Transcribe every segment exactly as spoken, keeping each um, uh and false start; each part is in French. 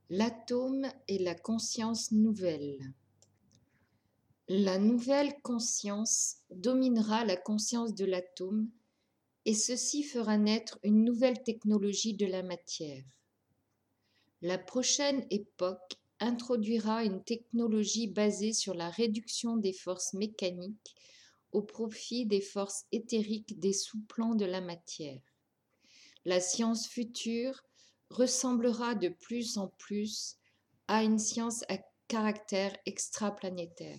L'atome et la conscience nouvelle. La nouvelle conscience dominera la conscience de l'atome et ceci fera naître une nouvelle technologie de la matière. La prochaine époque introduira une technologie basée sur la réduction des forces mécaniques au profit des forces éthériques des sous-plans de la matière. La science future ressemblera de plus en plus à une science à caractère extraplanétaire.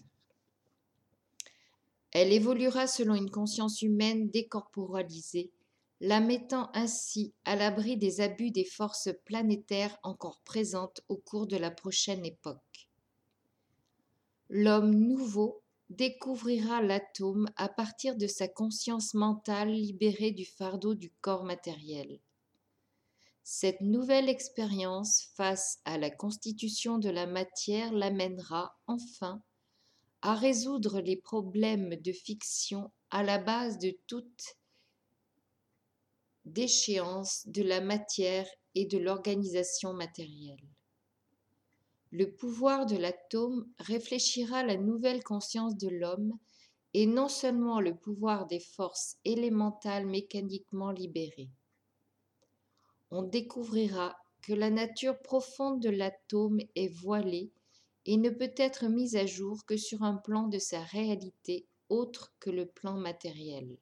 Elle évoluera selon une conscience humaine décorporalisée, la mettant ainsi à l'abri des abus des forces planétaires encore présentes au cours de la prochaine époque. L'homme nouveau découvrira l'atome à partir de sa conscience mentale libérée du fardeau du corps matériel. Cette nouvelle expérience face à la constitution de la matière l'amènera enfin à résoudre les problèmes de fiction à la base de toute déchéance de la matière et de l'organisation matérielle. Le pouvoir de l'atome réfléchira la nouvelle conscience de l'homme et non seulement le pouvoir des forces élémentales mécaniquement libérées. On découvrira que la nature profonde de l'atome est voilée et ne peut être mise à jour que sur un plan de sa réalité autre que le plan matériel.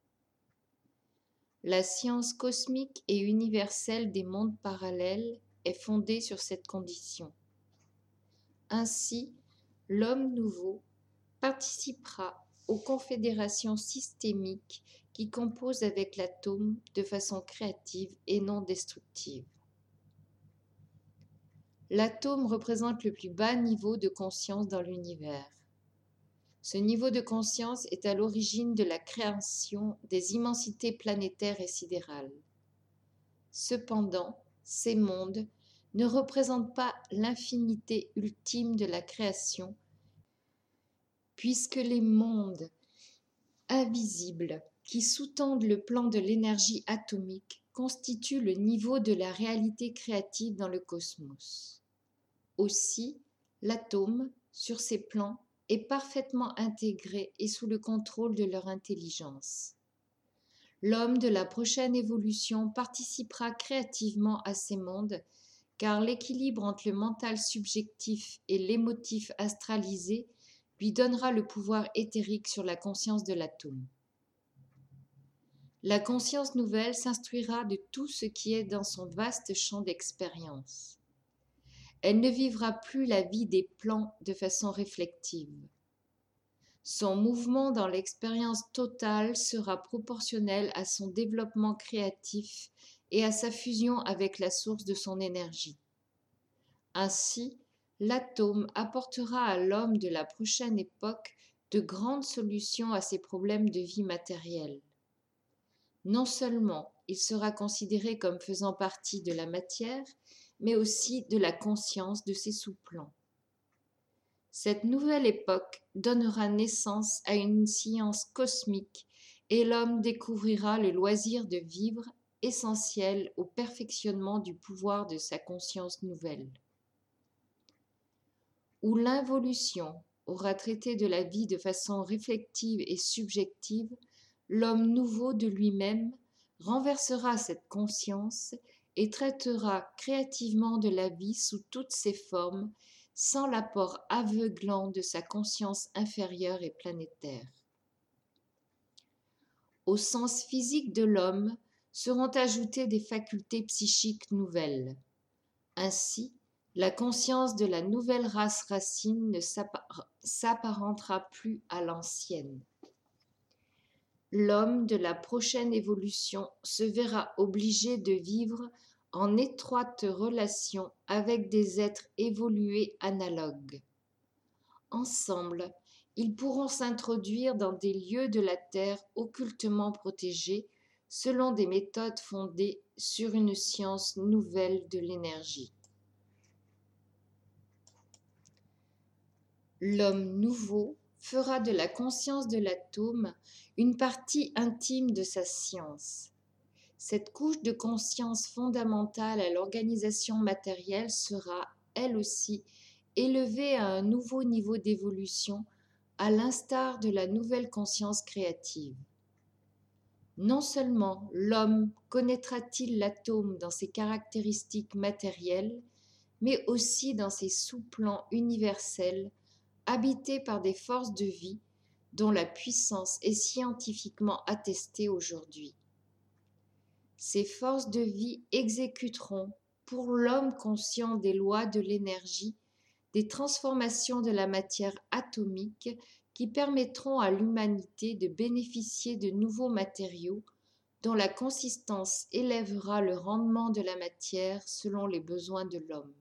La science cosmique et universelle des mondes parallèles est fondée sur cette condition. Ainsi, l'homme nouveau participera aux confédérations systémiques qui composent avec l'atome de façon créative et non destructive. L'atome représente le plus bas niveau de conscience dans l'univers. Ce niveau de conscience est à l'origine de la création des immensités planétaires et sidérales. Cependant, ces mondes ne représentent pas l'infinité ultime de la création, puisque les mondes invisibles qui sous-tendent le plan de l'énergie atomique constituent le niveau de la réalité créative dans le cosmos. Aussi, l'atome, sur ces plans, est parfaitement intégré et sous le contrôle de leur intelligence. L'homme de la prochaine évolution participera créativement à ces mondes, car l'équilibre entre le mental subjectif et l'émotif astralisé lui donnera le pouvoir éthérique sur la conscience de l'atome. La conscience nouvelle s'instruira de tout ce qui est dans son vaste champ d'expérience. Elle ne vivra plus la vie des plans de façon réflexive. Son mouvement dans l'expérience totale sera proportionnel à son développement créatif et à sa fusion avec la source de son énergie. Ainsi, l'atome apportera à l'homme de la prochaine époque de grandes solutions à ses problèmes de vie matérielle. Non seulement il sera considéré comme faisant partie de la matière, mais aussi de la conscience de ses sous-plans. Cette nouvelle époque donnera naissance à une science cosmique et l'homme découvrira le loisir de vivre, essentiel au perfectionnement du pouvoir de sa conscience nouvelle. Où l'involution aura traité de la vie de façon réflexive et subjective, l'homme nouveau de lui-même renversera cette conscience et traitera créativement de la vie sous toutes ses formes, sans l'apport aveuglant de sa conscience inférieure et planétaire. Au sens physique de l'homme seront ajoutées des facultés psychiques nouvelles. Ainsi, la conscience de la nouvelle race racine ne s'apparentera plus à l'ancienne. L'homme de la prochaine évolution se verra obligé de vivre en étroite relation avec des êtres évolués analogues. Ensemble, ils pourront s'introduire dans des lieux de la Terre occultement protégés selon des méthodes fondées sur une science nouvelle de l'énergie. L'homme nouveau fera de la conscience de l'atome une partie intime de sa science. Cette couche de conscience fondamentale à l'organisation matérielle sera elle aussi, élevée à un nouveau niveau d'évolution, à l'instar de la nouvelle conscience créative. Non seulement l'homme connaîtra-t-il l'atome dans ses caractéristiques matérielles, mais aussi dans ses sous-plans universels, habités par des forces de vie dont la puissance est scientifiquement attestée aujourd'hui. Ces forces de vie exécuteront, pour l'homme conscient des lois de l'énergie, des transformations de la matière atomique qui permettront à l'humanité de bénéficier de nouveaux matériaux dont la consistance élèvera le rendement de la matière selon les besoins de l'homme.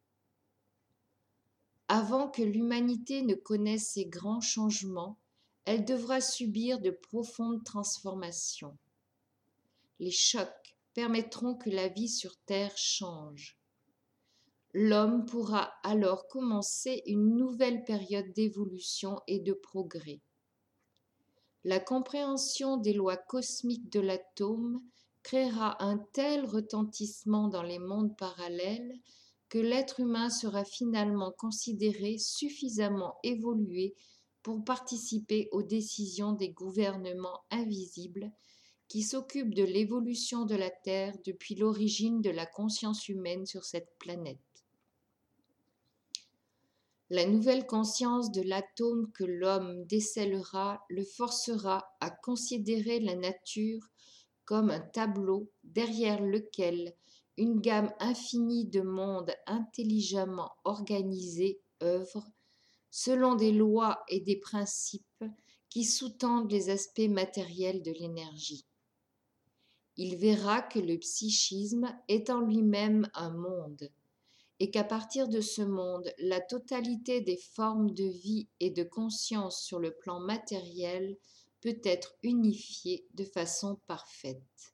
Avant que l'humanité ne connaisse ces grands changements, elle devra subir de profondes transformations. Les chocs permettront que la vie sur Terre change. L'homme pourra alors commencer une nouvelle période d'évolution et de progrès. La compréhension des lois cosmiques de l'atome créera un tel retentissement dans les mondes parallèles que l'être humain sera finalement considéré suffisamment évolué pour participer aux décisions des gouvernements invisibles qui s'occupent de l'évolution de la Terre depuis l'origine de la conscience humaine sur cette planète. La nouvelle conscience de l'atome que l'homme décèlera le forcera à considérer la nature comme un tableau derrière lequel une gamme infinie de mondes intelligemment organisés œuvre selon des lois et des principes qui sous-tendent les aspects matériels de l'énergie. Il verra que le psychisme est en lui-même un monde, et qu'à partir de ce monde, la totalité des formes de vie et de conscience sur le plan matériel peut être unifiée de façon parfaite.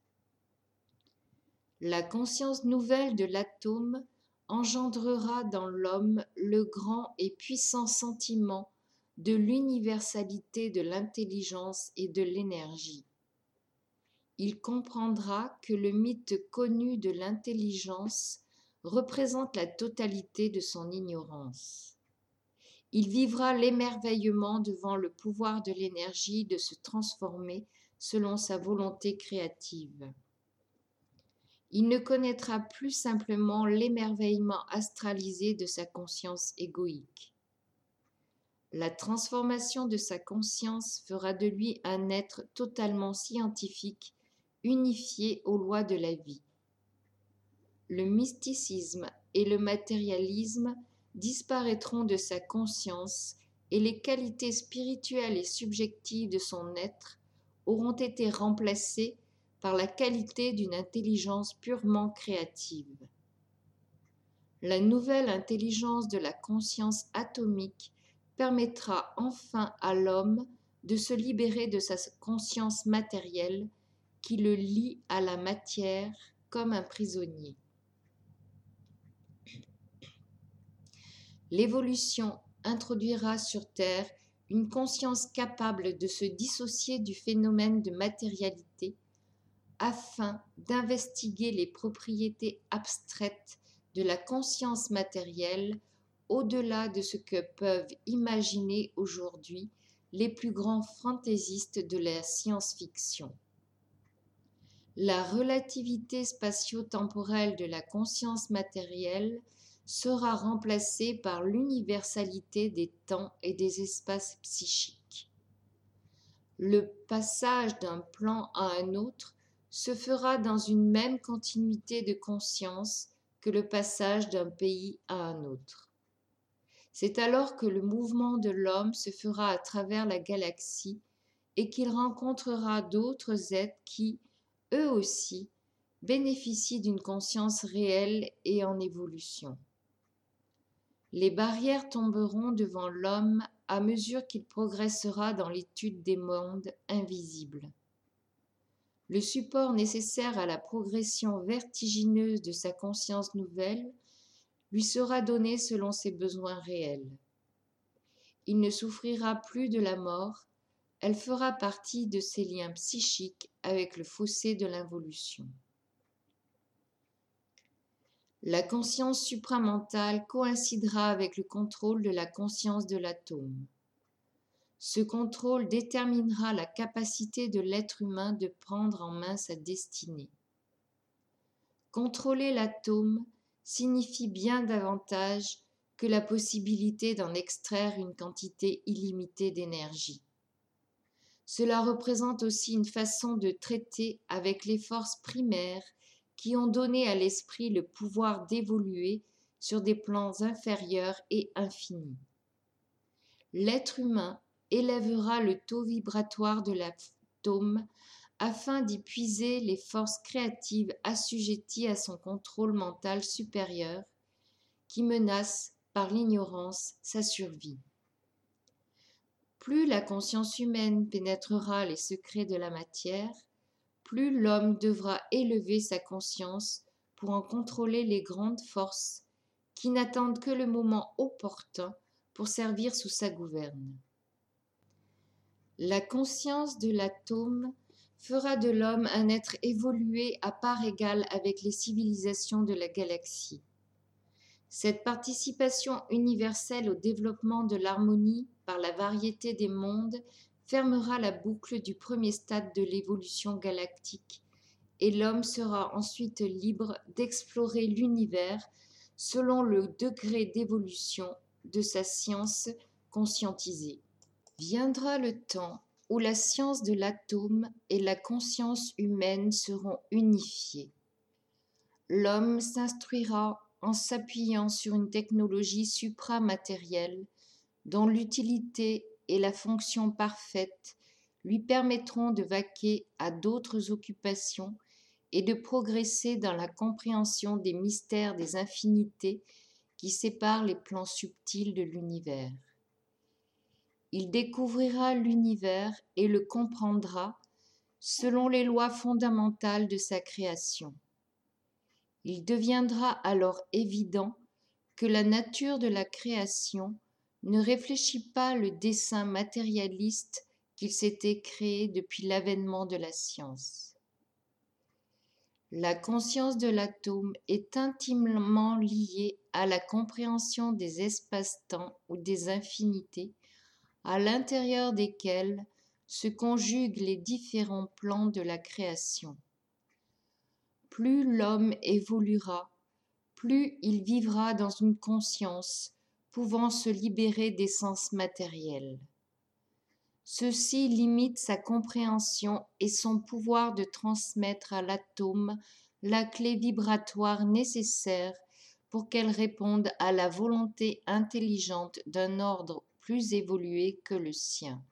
La conscience nouvelle de l'atome engendrera dans l'homme le grand et puissant sentiment de l'universalité de l'intelligence et de l'énergie. Il comprendra que le mythe connu de l'intelligence représente la totalité de son ignorance. Il vivra l'émerveillement devant le pouvoir de l'énergie de se transformer selon sa volonté créative. Il ne connaîtra plus simplement l'émerveillement astralisé de sa conscience égoïque. La transformation de sa conscience fera de lui un être totalement scientifique, unifié aux lois de la vie. Le mysticisme et le matérialisme disparaîtront de sa conscience et les qualités spirituelles et subjectives de son être auront été remplacées par la qualité d'une intelligence purement créative. La nouvelle intelligence de la conscience atomique permettra enfin à l'homme de se libérer de sa conscience matérielle qui le lie à la matière comme un prisonnier. L'évolution introduira sur Terre une conscience capable de se dissocier du phénomène de matérialité afin d'investiguer les propriétés abstraites de la conscience matérielle au-delà de ce que peuvent imaginer aujourd'hui les plus grands fantaisistes de la science-fiction. La relativité spatio-temporelle de la conscience matérielle sera remplacée par l'universalité des temps et des espaces psychiques. Le passage d'un plan à un autre se fera dans une même continuité de conscience que le passage d'un pays à un autre. C'est alors que le mouvement de l'homme se fera à travers la galaxie et qu'il rencontrera d'autres êtres qui, eux aussi, bénéficient d'une conscience réelle et en évolution. Les barrières tomberont devant l'homme à mesure qu'il progressera dans l'étude des mondes invisibles. Le support nécessaire à la progression vertigineuse de sa conscience nouvelle lui sera donné selon ses besoins réels. Il ne souffrira plus de la mort, elle fera partie de ses liens psychiques avec le fossé de l'involution. La conscience supramentale coïncidera avec le contrôle de la conscience de l'atome. Ce contrôle déterminera la capacité de l'être humain de prendre en main sa destinée. Contrôler l'atome signifie bien davantage que la possibilité d'en extraire une quantité illimitée d'énergie. Cela représente aussi une façon de traiter avec les forces primaires qui ont donné à l'esprit le pouvoir d'évoluer sur des plans inférieurs et infinis. L'être humain élèvera le taux vibratoire de l'atome afin d'y puiser les forces créatives assujetties à son contrôle mental supérieur qui menacent par l'ignorance sa survie. Plus la conscience humaine pénétrera les secrets de la matière, plus l'homme devra élever sa conscience pour en contrôler les grandes forces qui n'attendent que le moment opportun pour servir sous sa gouverne. La conscience de l'atome fera de l'homme un être évolué à part égale avec les civilisations de la galaxie. Cette participation universelle au développement de l'harmonie par la variété des mondes fermera la boucle du premier stade de l'évolution galactique et l'homme sera ensuite libre d'explorer l'univers selon le degré d'évolution de sa science conscientisée. Viendra le temps où la science de l'atome et la conscience humaine seront unifiées. L'homme s'instruira en s'appuyant sur une technologie supramatérielle dont l'utilité et la fonction parfaite lui permettront de vaquer à d'autres occupations et de progresser dans la compréhension des mystères des infinités qui séparent les plans subtils de l'univers. Il découvrira l'univers et le comprendra selon les lois fondamentales de sa création. Il deviendra alors évident que la nature de la création ne réfléchit pas le dessein matérialiste qu'il s'était créé depuis l'avènement de la science. La conscience de l'atome est intimement liée à la compréhension des espaces-temps ou des infinités, à l'intérieur desquels se conjuguent les différents plans de la création. Plus l'homme évoluera, plus il vivra dans une conscience pouvant se libérer des sens matériels. Ceci limite sa compréhension et son pouvoir de transmettre à l'atome la clé vibratoire nécessaire pour qu'elle réponde à la volonté intelligente d'un ordre plus évolué que le sien.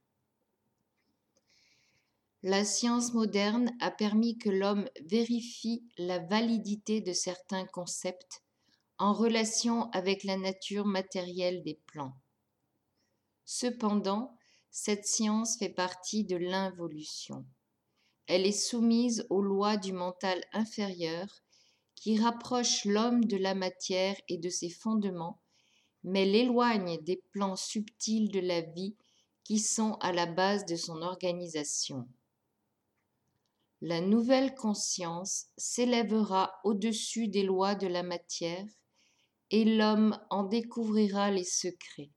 La science moderne a permis que l'homme vérifie la validité de certains concepts en relation avec la nature matérielle des plans. Cependant, cette science fait partie de l'involution. Elle est soumise aux lois du mental inférieur qui rapprochent l'homme de la matière et de ses fondements, mais l'éloigne des plans subtils de la vie qui sont à la base de son organisation. La nouvelle conscience s'élèvera au-dessus des lois de la matière et l'homme en découvrira les secrets.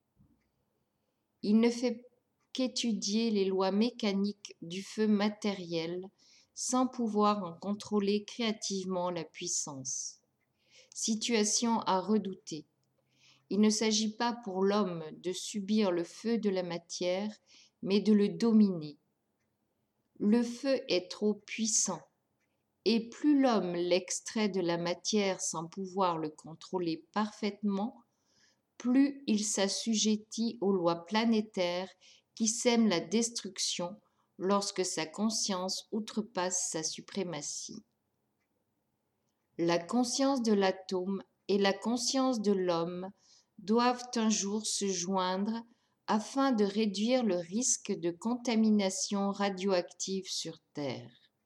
Il ne fait qu'étudier les lois mécaniques du feu matériel sans pouvoir en contrôler créativement la puissance. Situation à redouter. Il ne s'agit pas pour l'homme de subir le feu de la matière, mais de le dominer. Le feu est trop puissant, et plus l'homme l'extrait de la matière sans pouvoir le contrôler parfaitement, plus il s'assujettit aux lois planétaires qui sèment la destruction lorsque sa conscience outrepasse sa suprématie. La conscience de l'atome et la conscience de l'homme doivent un jour se joindre afin de réduire le risque de contamination radioactive sur Terre.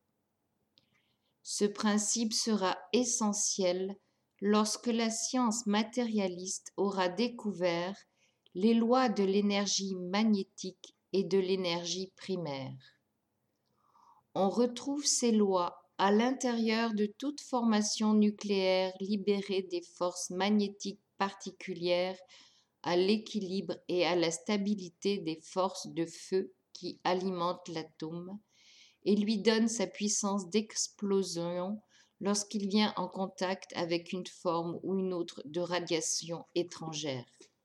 Ce principe sera essentiel lorsque la science matérialiste aura découvert les lois de l'énergie magnétique et de l'énergie primaire. On retrouve ces lois à l'intérieur de toute formation nucléaire libérée des forces magnétiques particulières à l'équilibre et à la stabilité des forces de feu qui alimentent l'atome et lui donne sa puissance d'explosion lorsqu'il vient en contact avec une forme ou une autre de radiation étrangère.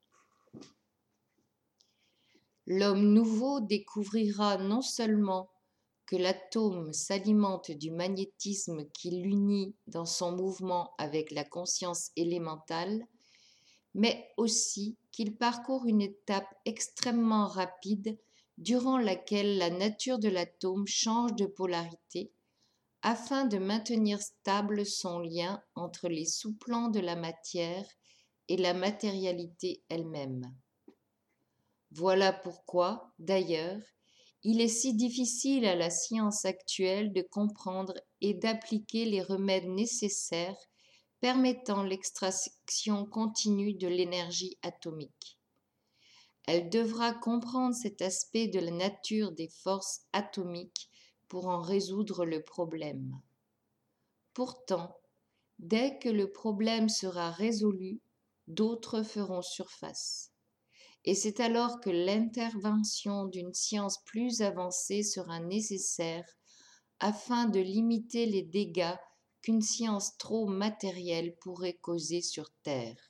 L'homme nouveau découvrira non seulement que l'atome s'alimente du magnétisme qui l'unit dans son mouvement avec la conscience élémentale, mais aussi qu'il parcourt une étape extrêmement rapide durant laquelle la nature de l'atome change de polarité afin de maintenir stable son lien entre les sous-plans de la matière et la matérialité elle-même. Voilà pourquoi, d'ailleurs, il est si difficile à la science actuelle de comprendre et d'appliquer les remèdes nécessaires permettant l'extraction continue de l'énergie atomique. Elle devra comprendre cet aspect de la nature des forces atomiques pour en résoudre le problème. Pourtant, dès que le problème sera résolu, d'autres feront surface. Et c'est alors que l'intervention d'une science plus avancée sera nécessaire afin de limiter les dégâts qu'une science trop matérielle pourrait causer sur Terre.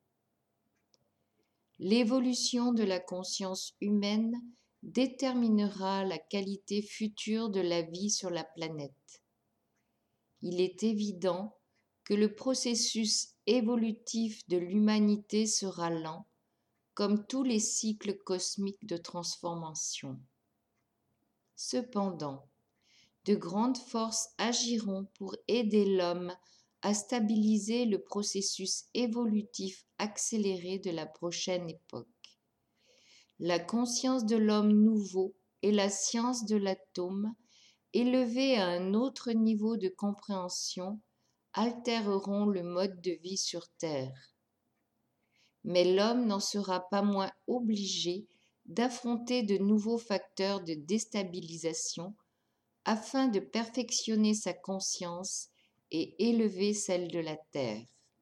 L'évolution de la conscience humaine déterminera la qualité future de la vie sur la planète. Il est évident que le processus évolutif de l'humanité sera lent, comme tous les cycles cosmiques de transformation. Cependant, de grandes forces agiront pour aider l'homme à stabiliser le processus évolutif accéléré de la prochaine époque. La conscience de l'homme nouveau et la science de l'atome, élevées à un autre niveau de compréhension, altéreront le mode de vie sur Terre. Mais l'homme n'en sera pas moins obligé d'affronter de nouveaux facteurs de déstabilisation afin de perfectionner sa conscience et élever celle de la Terre.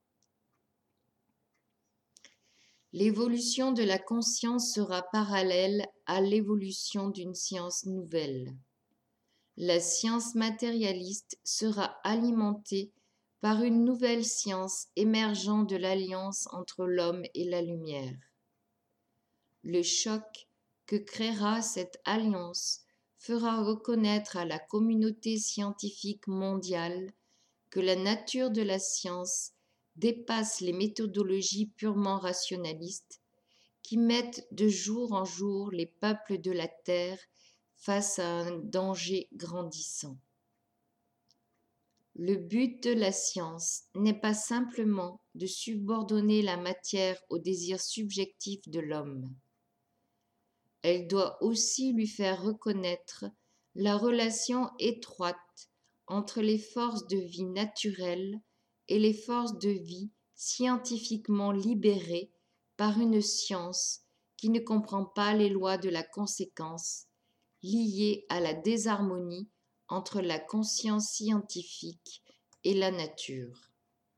L'évolution de la conscience sera parallèle à l'évolution d'une science nouvelle. La science matérialiste sera alimentée par une nouvelle science émergeant de l'alliance entre l'homme et la lumière. Le choc que créera cette alliance fera reconnaître à la communauté scientifique mondiale que la nature de la science dépasse les méthodologies purement rationalistes qui mettent de jour en jour les peuples de la Terre face à un danger grandissant. Le but de la science n'est pas simplement de subordonner la matière au désir subjectif de l'homme. Elle doit aussi lui faire reconnaître la relation étroite entre les forces de vie naturelles et les forces de vie scientifiquement libérées par une science qui ne comprend pas les lois de la conséquence liées à la désharmonie entre la conscience scientifique et la nature.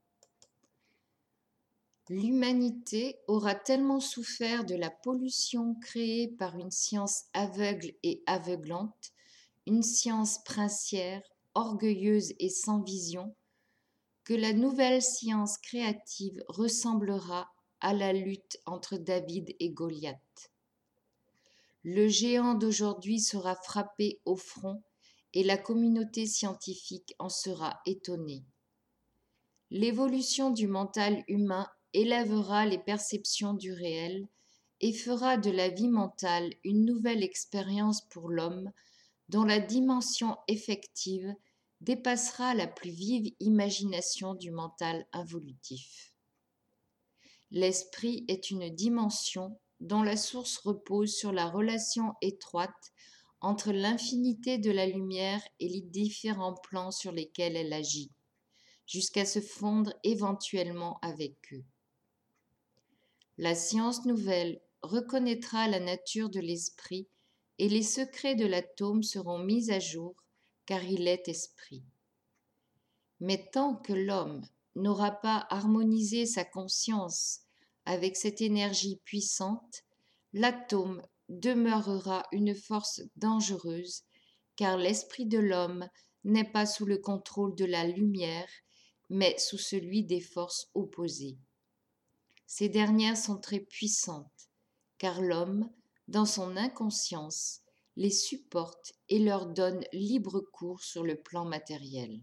L'humanité aura tellement souffert de la pollution créée par une science aveugle et aveuglante, une science princière, orgueilleuse et sans vision, que la nouvelle science créative ressemblera à la lutte entre David et Goliath. Le géant d'aujourd'hui sera frappé au front et la communauté scientifique en sera étonnée. L'évolution du mental humain élèvera les perceptions du réel et fera de la vie mentale une nouvelle expérience pour l'homme dont la dimension effective dépassera la plus vive imagination du mental involutif. L'esprit est une dimension dont la source repose sur la relation étroite entre l'infinité de la lumière et les différents plans sur lesquels elle agit, jusqu'à se fondre éventuellement avec eux. La science nouvelle reconnaîtra la nature de l'esprit et les secrets de l'atome seront mis à jour car il est esprit. Mais tant que l'homme n'aura pas harmonisé sa conscience avec cette énergie puissante, l'atome demeurera une force dangereuse, car l'esprit de l'homme n'est pas sous le contrôle de la lumière, mais sous celui des forces opposées. Ces dernières sont très puissantes, car l'homme, dans son inconscience, les supporte et leur donne libre cours sur le plan matériel.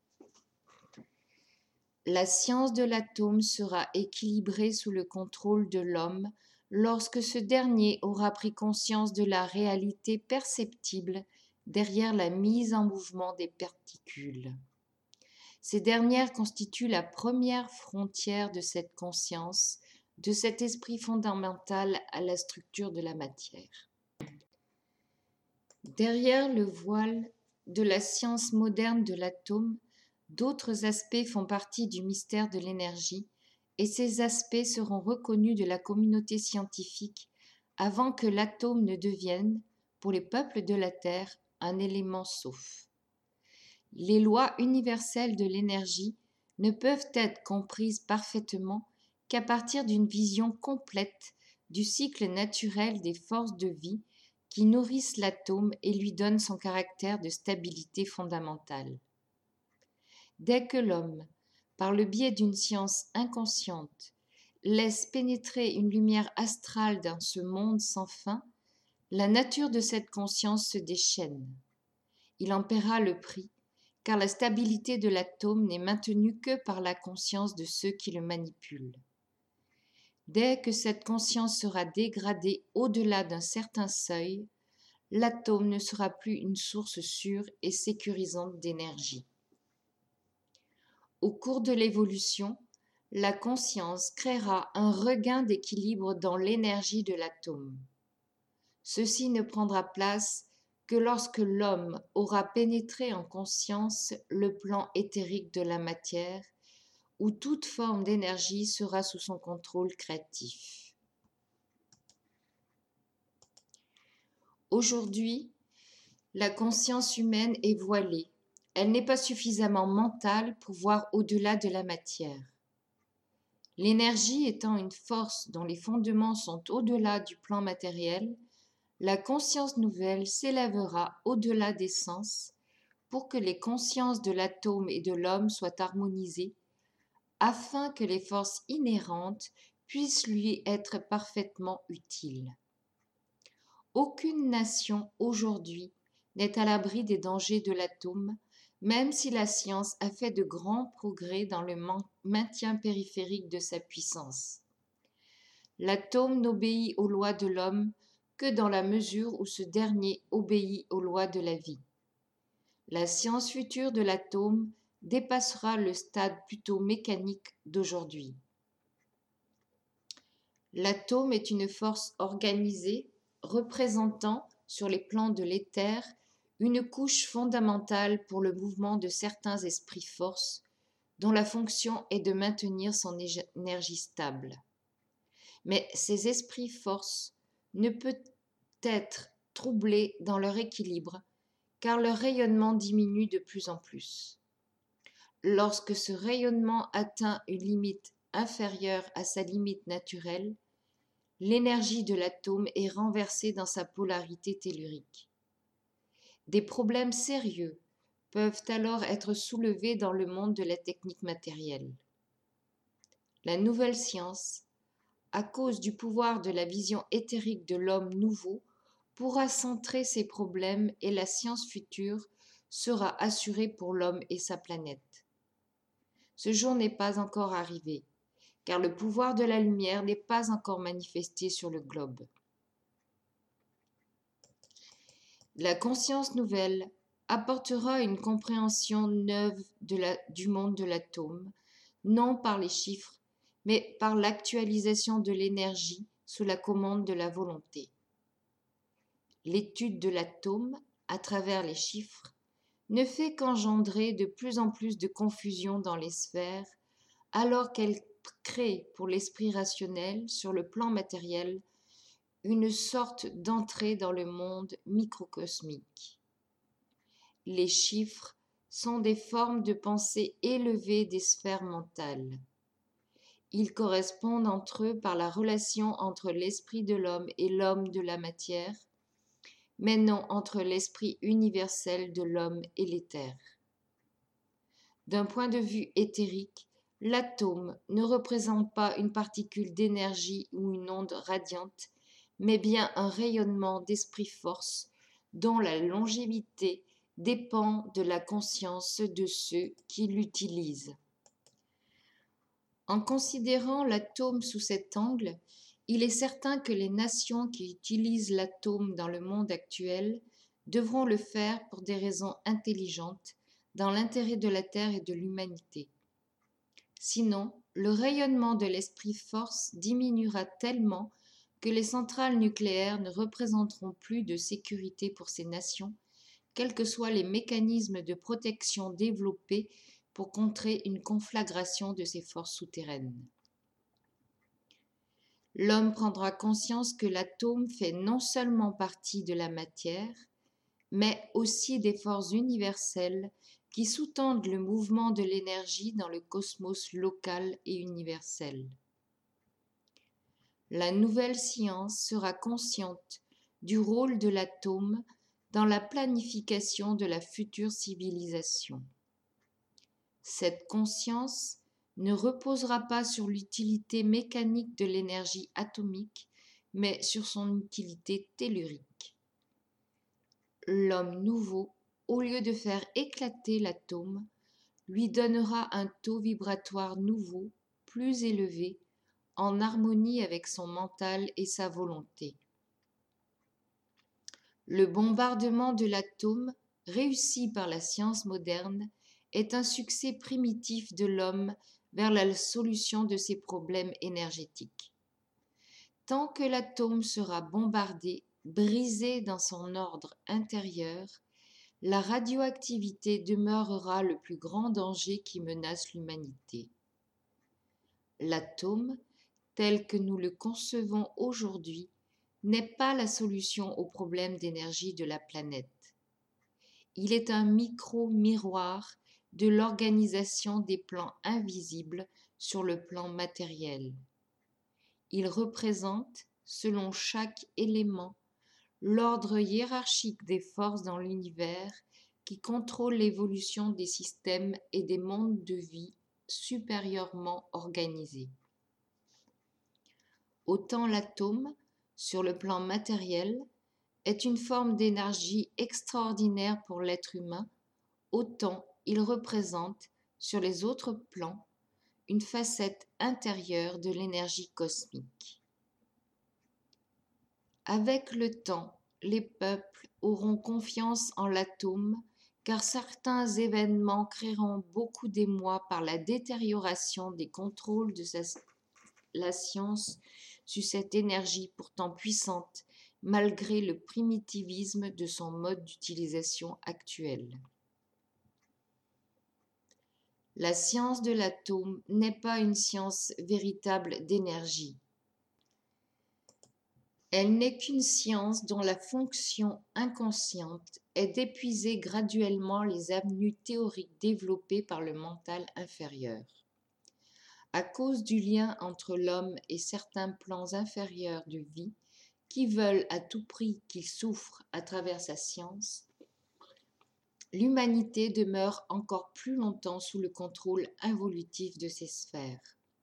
La science de l'atome sera équilibrée sous le contrôle de l'homme lorsque ce dernier aura pris conscience de la réalité perceptible derrière la mise en mouvement des particules. Ces dernières constituent la première frontière de cette conscience, de cet esprit fondamental à la structure de la matière. Derrière le voile de la science moderne de l'atome, d'autres aspects font partie du mystère de l'énergie, et ces aspects seront reconnus de la communauté scientifique avant que l'atome ne devienne, pour les peuples de la Terre, un élément sauf. Les lois universelles de l'énergie ne peuvent être comprises parfaitement qu'à partir d'une vision complète du cycle naturel des forces de vie qui nourrissent l'atome et lui donnent son caractère de stabilité fondamentale. Dès que l'homme, par le biais d'une science inconsciente, laisse pénétrer une lumière astrale dans ce monde sans fin, la nature de cette conscience se déchaîne. Il en paiera le prix, car la stabilité de l'atome n'est maintenue que par la conscience de ceux qui le manipulent. Dès que cette conscience sera dégradée au-delà d'un certain seuil, l'atome ne sera plus une source sûre et sécurisante d'énergie. Au cours de l'évolution, la conscience créera un regain d'équilibre dans l'énergie de l'atome. Ceci ne prendra place que lorsque l'homme aura pénétré en conscience le plan éthérique de la matière, où toute forme d'énergie sera sous son contrôle créatif. Aujourd'hui, la conscience humaine est voilée. Elle n'est pas suffisamment mentale pour voir au-delà de la matière. L'énergie étant une force dont les fondements sont au-delà du plan matériel, la conscience nouvelle s'élèvera au-delà des sens pour que les consciences de l'atome et de l'homme soient harmonisées, afin que les forces inhérentes puissent lui être parfaitement utiles. Aucune nation aujourd'hui n'est à l'abri des dangers de l'atome, même si la science a fait de grands progrès dans le maintien périphérique de sa puissance. L'atome n'obéit aux lois de l'homme que dans la mesure où ce dernier obéit aux lois de la vie. La science future de l'atome dépassera le stade plutôt mécanique d'aujourd'hui. L'atome est une force organisée représentant, sur les plans de l'éther, une couche fondamentale pour le mouvement de certains esprits-forces, dont la fonction est de maintenir son énergie stable. Mais ces esprits-forces ne peuvent être troublés dans leur équilibre, car leur rayonnement diminue de plus en plus. Lorsque ce rayonnement atteint une limite inférieure à sa limite naturelle, l'énergie de l'atome est renversée dans sa polarité tellurique. Des problèmes sérieux peuvent alors être soulevés dans le monde de la technique matérielle. La nouvelle science, à cause du pouvoir de la vision éthérique de l'homme nouveau, pourra centrer ces problèmes et la science future sera assurée pour l'homme et sa planète. Ce jour n'est pas encore arrivé, car le pouvoir de la lumière n'est pas encore manifesté sur le globe. La conscience nouvelle apportera une compréhension neuve de la, du monde de l'atome, non par les chiffres, mais par l'actualisation de l'énergie sous la commande de la volonté. L'étude de l'atome, à travers les chiffres, ne fait qu'engendrer de plus en plus de confusion dans les sphères, alors qu'elle crée pour l'esprit rationnel, sur le plan matériel, une sorte d'entrée dans le monde microcosmique. Les chiffres sont des formes de pensée élevées des sphères mentales. Ils correspondent entre eux par la relation entre l'esprit de l'homme et l'homme de la matière, mais non entre l'esprit universel de l'homme et l'éther. D'un point de vue éthérique, l'atome ne représente pas une particule d'énergie ou une onde radiante, mais bien un rayonnement d'esprit-force dont la longévité dépend de la conscience de ceux qui l'utilisent. En considérant l'atome sous cet angle, il est certain que les nations qui utilisent l'atome dans le monde actuel devront le faire pour des raisons intelligentes, dans l'intérêt de la Terre et de l'humanité. Sinon, le rayonnement de l'esprit-force diminuera tellement que les centrales nucléaires ne représenteront plus de sécurité pour ces nations, quels que soient les mécanismes de protection développés pour contrer une conflagration de ces forces souterraines. L'homme prendra conscience que l'atome fait non seulement partie de la matière, mais aussi des forces universelles qui sous-tendent le mouvement de l'énergie dans le cosmos local et universel. La nouvelle science sera consciente du rôle de l'atome dans la planification de la future civilisation. Cette conscience ne reposera pas sur l'utilité mécanique de l'énergie atomique, mais sur son utilité tellurique. L'homme nouveau, au lieu de faire éclater l'atome, lui donnera un taux vibratoire nouveau, plus élevé, en harmonie avec son mental et sa volonté. Le bombardement de l'atome, réussi par la science moderne, est un succès primitif de l'homme vers la solution de ses problèmes énergétiques. Tant que l'atome sera bombardé, brisé dans son ordre intérieur, la radioactivité demeurera le plus grand danger qui menace l'humanité. L'atome, tel que nous le concevons aujourd'hui, n'est pas la solution aux problèmes d'énergie de la planète. Il est un micro-miroir de l'organisation des plans invisibles sur le plan matériel. Il représente, selon chaque élément, l'ordre hiérarchique des forces dans l'univers qui contrôle l'évolution des systèmes et des mondes de vie supérieurement organisés. Autant l'atome, sur le plan matériel, est une forme d'énergie extraordinaire pour l'être humain, autant il représente, sur les autres plans, une facette intérieure de l'énergie cosmique. Avec le temps, les peuples auront confiance en l'atome, car certains événements créeront beaucoup d'émoi par la détérioration des contrôles de sa, la science sur cette énergie pourtant puissante, malgré le primitivisme de son mode d'utilisation actuel. La science de l'atome n'est pas une science véritable d'énergie. Elle n'est qu'une science dont la fonction inconsciente est d'épuiser graduellement les avenues théoriques développées par le mental inférieur. À cause du lien entre l'homme et certains plans inférieurs de vie qui veulent à tout prix qu'il souffre à travers sa science, l'humanité demeure encore plus longtemps sous le contrôle involutif de ces sphères.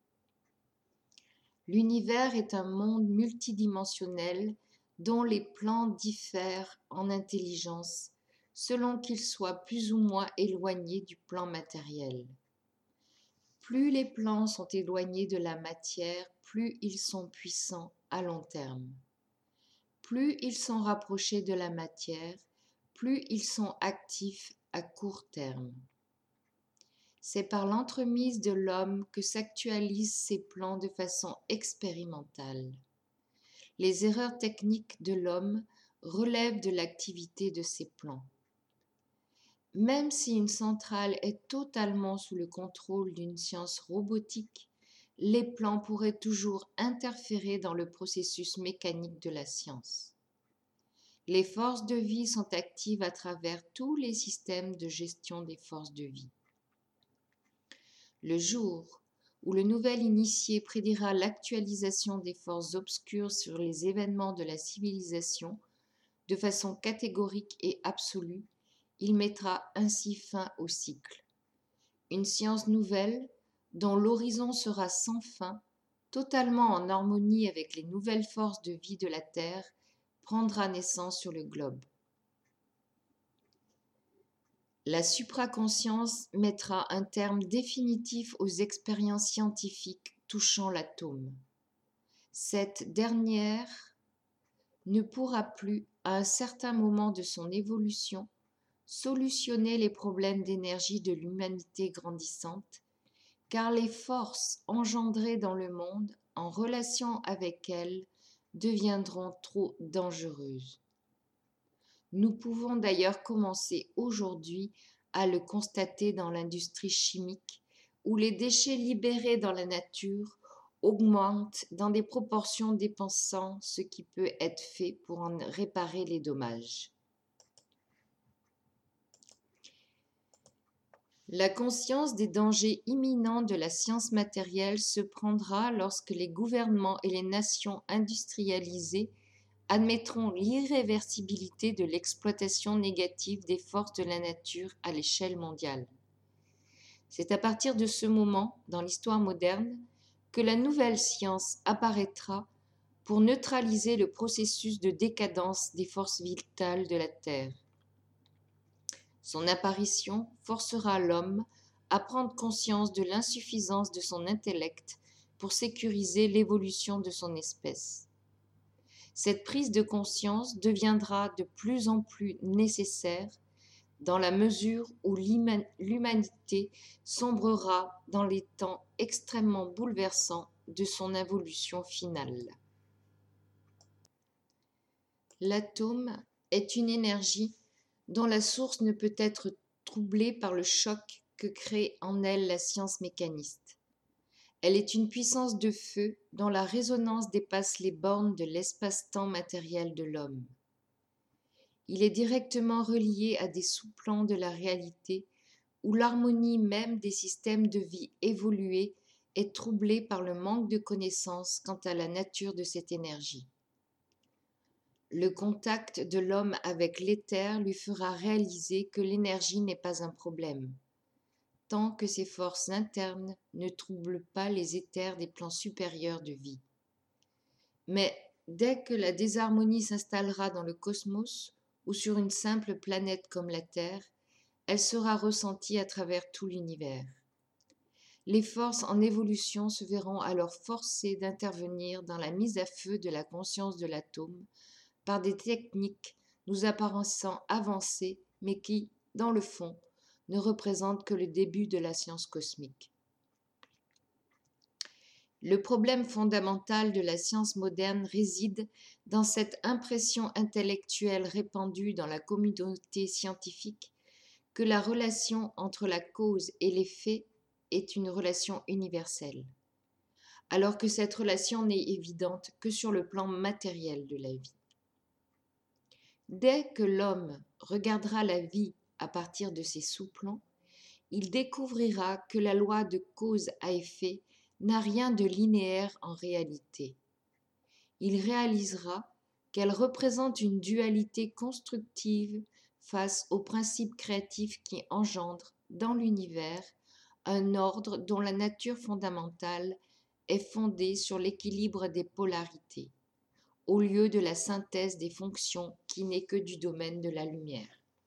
L'univers est un monde multidimensionnel dont les plans diffèrent en intelligence selon qu'ils soient plus ou moins éloignés du plan matériel. Plus les plans sont éloignés de la matière, plus ils sont puissants à long terme. Plus ils sont rapprochés de la matière, plus ils sont actifs à court terme. C'est par l'entremise de l'homme que s'actualisent ces plans de façon expérimentale. Les erreurs techniques de l'homme relèvent de l'activité de ces plans. Même si une centrale est totalement sous le contrôle d'une science robotique, les plans pourraient toujours interférer dans le processus mécanique de la science. Les forces de vie sont actives à travers tous les systèmes de gestion des forces de vie. Le jour où le nouvel initié prédira l'actualisation des forces obscures sur les événements de la civilisation de façon catégorique et absolue, il mettra ainsi fin au cycle. Une science nouvelle, dont l'horizon sera sans fin, totalement en harmonie avec les nouvelles forces de vie de la Terre, prendra naissance sur le globe. La supraconscience mettra un terme définitif aux expériences scientifiques touchant l'atome. Cette dernière ne pourra plus, à un certain moment de son évolution, solutionner les problèmes d'énergie de l'humanité grandissante, car les forces engendrées dans le monde en relation avec elle deviendront trop dangereuses. Nous pouvons d'ailleurs commencer aujourd'hui à le constater dans l'industrie chimique, où les déchets libérés dans la nature augmentent dans des proportions dépassant ce qui peut être fait pour en réparer les dommages. La conscience des dangers imminents de la science matérielle se prendra lorsque les gouvernements et les nations industrialisées admettront l'irréversibilité de l'exploitation négative des forces de la nature à l'échelle mondiale. C'est à partir de ce moment, dans l'histoire moderne, que la nouvelle science apparaîtra pour neutraliser le processus de décadence des forces vitales de la Terre. Son apparition forcera l'homme à prendre conscience de l'insuffisance de son intellect pour sécuriser l'évolution de son espèce. Cette prise de conscience deviendra de plus en plus nécessaire dans la mesure où l'humanité sombrera dans les temps extrêmement bouleversants de son évolution finale. L'atome est une énergie dont la source ne peut être troublée par le choc que crée en elle la science mécaniste. Elle est une puissance de feu dont la résonance dépasse les bornes de l'espace-temps matériel de l'homme. Il est directement relié à des sous-plans de la réalité où l'harmonie même des systèmes de vie évolués est troublée par le manque de connaissances quant à la nature de cette énergie. Le contact de l'homme avec l'éther lui fera réaliser que l'énergie n'est pas un problème, tant que ses forces internes ne troublent pas les éthers des plans supérieurs de vie. Mais dès que la désharmonie s'installera dans le cosmos ou sur une simple planète comme la Terre, elle sera ressentie à travers tout l'univers. Les forces en évolution se verront alors forcées d'intervenir dans la mise à feu de la conscience de l'atome par des techniques nous apparaissant avancées, mais qui, dans le fond, ne représentent que le début de la science cosmique. Le problème fondamental de la science moderne réside dans cette impression intellectuelle répandue dans la communauté scientifique que la relation entre la cause et l'effet est une relation universelle, alors que cette relation n'est évidente que sur le plan matériel de la vie. Dès que l'homme regardera la vie à partir de ses sous-plans, il découvrira que la loi de cause à effet n'a rien de linéaire en réalité. Il réalisera qu'elle représente une dualité constructive face au principe créatif qui engendre dans l'univers un ordre dont la nature fondamentale est fondée sur l'équilibre des polarités, au lieu de la synthèse des fonctions qui n'est que du domaine de la lumière.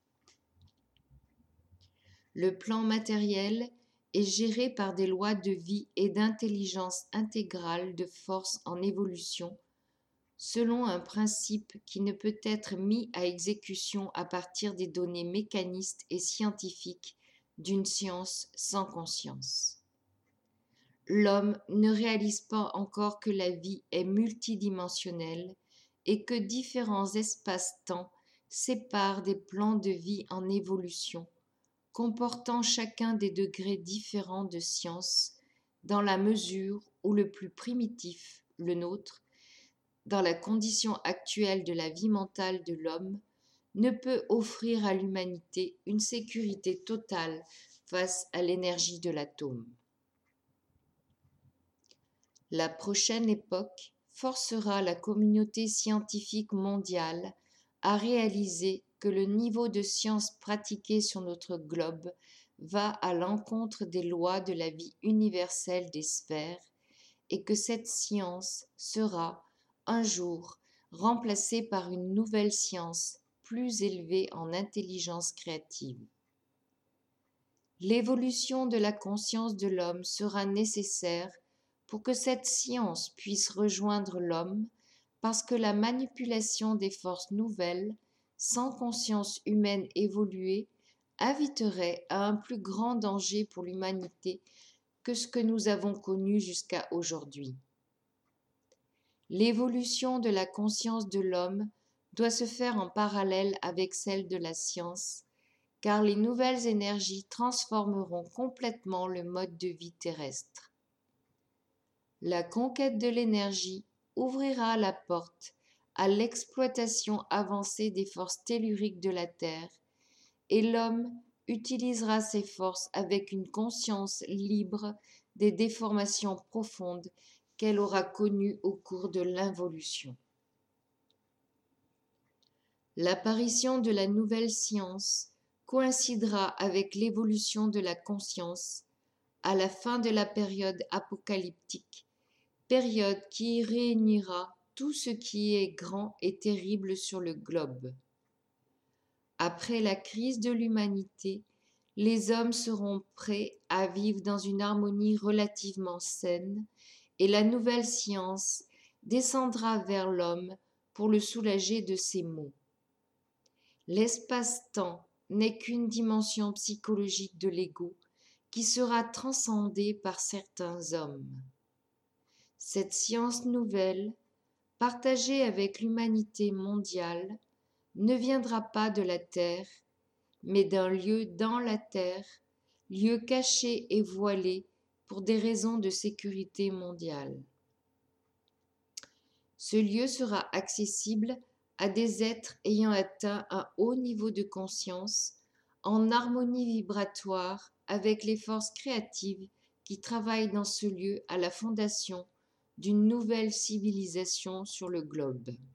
Le plan matériel est géré par des lois de vie et d'intelligence intégrale de force en évolution, selon un principe qui ne peut être mis à exécution à partir des données mécanistes et scientifiques d'une science sans conscience. L'homme ne réalise pas encore que la vie est multidimensionnelle et que différents espaces-temps séparent des plans de vie en évolution, comportant chacun des degrés différents de science, dans la mesure où le plus primitif, le nôtre, dans la condition actuelle de la vie mentale de l'homme, ne peut offrir à l'humanité une sécurité totale face à l'énergie de l'atome. La prochaine époque forcera la communauté scientifique mondiale à réaliser que le niveau de science pratiqué sur notre globe va à l'encontre des lois de la vie universelle des sphères et que cette science sera, un jour, remplacée par une nouvelle science plus élevée en intelligence créative. L'évolution de la conscience de l'homme sera nécessaire pour que cette science puisse rejoindre l'homme, parce que la manipulation des forces nouvelles, sans conscience humaine évoluée, inviterait à un plus grand danger pour l'humanité que ce que nous avons connu jusqu'à aujourd'hui. L'évolution de la conscience de l'homme doit se faire en parallèle avec celle de la science, car les nouvelles énergies transformeront complètement le mode de vie terrestre. La conquête de l'énergie ouvrira la porte à l'exploitation avancée des forces telluriques de la Terre, et l'homme utilisera ces forces avec une conscience libre des déformations profondes qu'elle aura connues au cours de l'involution. L'apparition de la nouvelle science coïncidera avec l'évolution de la conscience à la fin de la période apocalyptique, période qui réunira tout ce qui est grand et terrible sur le globe. Après la crise de l'humanité, les hommes seront prêts à vivre dans une harmonie relativement saine et la nouvelle science descendra vers l'homme pour le soulager de ses maux. L'espace-temps n'est qu'une dimension psychologique de l'ego qui sera transcendée par certains hommes. Cette science nouvelle, partagée avec l'humanité mondiale, ne viendra pas de la terre, mais d'un lieu dans la terre, lieu caché et voilé pour des raisons de sécurité mondiale. Ce lieu sera accessible à des êtres ayant atteint un haut niveau de conscience, en harmonie vibratoire avec les forces créatives qui travaillent dans ce lieu à la fondation d'une nouvelle civilisation sur le globe.